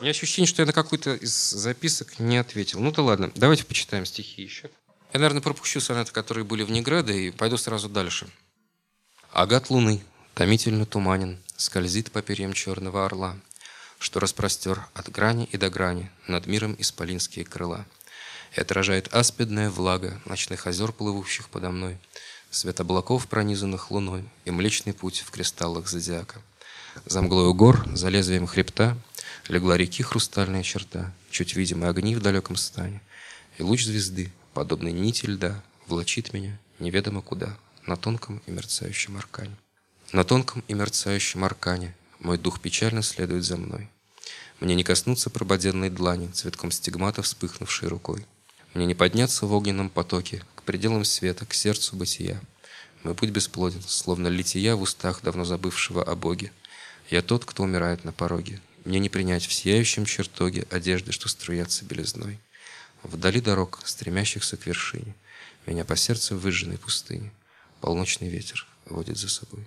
меня ощущение, что я на какую-то из записок не ответил. Ну да ладно, давайте почитаем стихи еще. Я, наверное, пропущу сонеты, которые были в Негреде, и пойду сразу дальше. Агат луны, томительно туманен, скользит по перьям черного орла, что распростер от грани и до грани над миром исполинские крыла. И отражает аспидная влага ночных озер, плывущих подо мной, свет облаков, пронизанных луной, и Млечный Путь в кристаллах зодиака. За мглою гор, за лезвием хребта, легла реки хрустальная черта, чуть видимые огни в далеком стане, и луч звезды, подобный нити льда, влачит меня неведомо куда, на тонком и мерцающем аркане. На тонком и мерцающем аркане мой дух печально следует за мной. Мне не коснуться прободенной длани, цветком стигмата вспыхнувшей рукой. Мне не подняться в огненном потоке к пределам света, к сердцу бытия. Мой путь бесплоден, словно лития в устах давно забывшего о Боге. Я тот, кто умирает на пороге. Мне не принять в сияющем чертоге одежды, что струятся белизной. Вдали дорог, стремящихся к вершине, меня по сердцу выжженной пустыне полночный ветер водит за собой.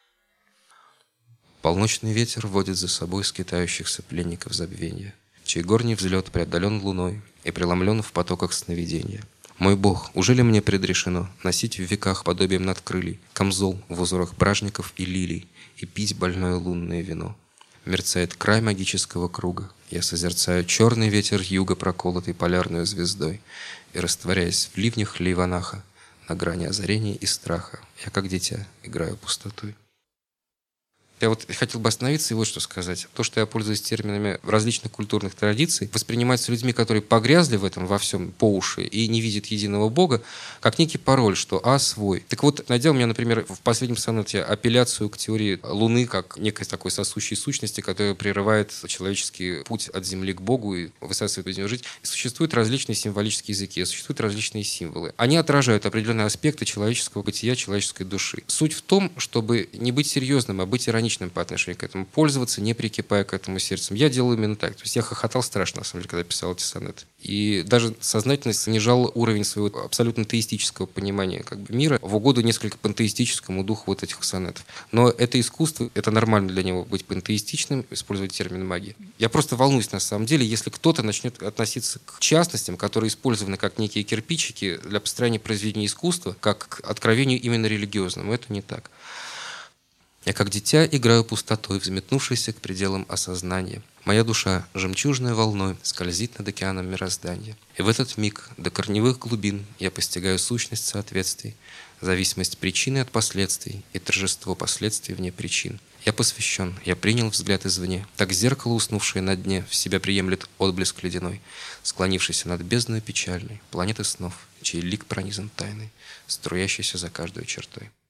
Полночный ветер водит за собой скитающихся пленников забвенья, чей горний взлет преодолен луной и преломлен в потоках сновидения. Мой Бог, ужели мне предрешено носить в веках подобием надкрылий камзол в узорах бражников и лилий и пить больное лунное вино? Мерцает край магического круга. Я созерцаю черный ветер юга, проколотый полярной звездой, и, растворяясь в ливнях Ливанаха, на грани озарения и страха, я, как дитя, играю пустотой. Я вот хотел бы остановиться и вот что сказать. То, что я пользуюсь терминами различных культурных традиций, воспринимается людьми, которые погрязли в этом во всем по уши и не видят единого Бога, как некий пароль, что свой. Так вот, найдя у меня, например, в последнем сонете апелляцию к теории Луны как некой такой сосущей сущности, которая прерывает человеческий путь от Земли к Богу и высасывает из него жизнь. И существуют различные символические языки, существуют различные символы. Они отражают определенные аспекты человеческого бытия, человеческой души. Суть в том, чтобы не быть серьезным, а быть ироничным по отношению к этому, пользоваться, не прикипая к этому сердцем. Я делаю именно так. То есть я хохотал страшно, на самом деле, когда писал эти сонеты. И даже сознательно снижал уровень своего абсолютно теистического понимания мира в угоду несколько пантеистическому духу вот этих сонетов. Но это искусство, это нормально для него быть пантеистичным, использовать термин магии. Я просто волнуюсь на самом деле, если кто-то начнет относиться к частностям, которые использованы как некие кирпичики для построения произведения искусства, как к откровению именно религиозному. Это не так. Я, как дитя, играю пустотой, взметнувшейся к пределам осознания. Моя душа, жемчужной волной, скользит над океаном мироздания. И в этот миг до корневых глубин я постигаю сущность соответствий, зависимость причины от последствий и торжество последствий вне причин. Я посвящен, я принял взгляд извне. Так зеркало, уснувшее на дне, в себя приемлет отблеск ледяной, склонившийся над бездной печальной, планеты снов, чей лик пронизан тайной, струящийся за каждой чертой.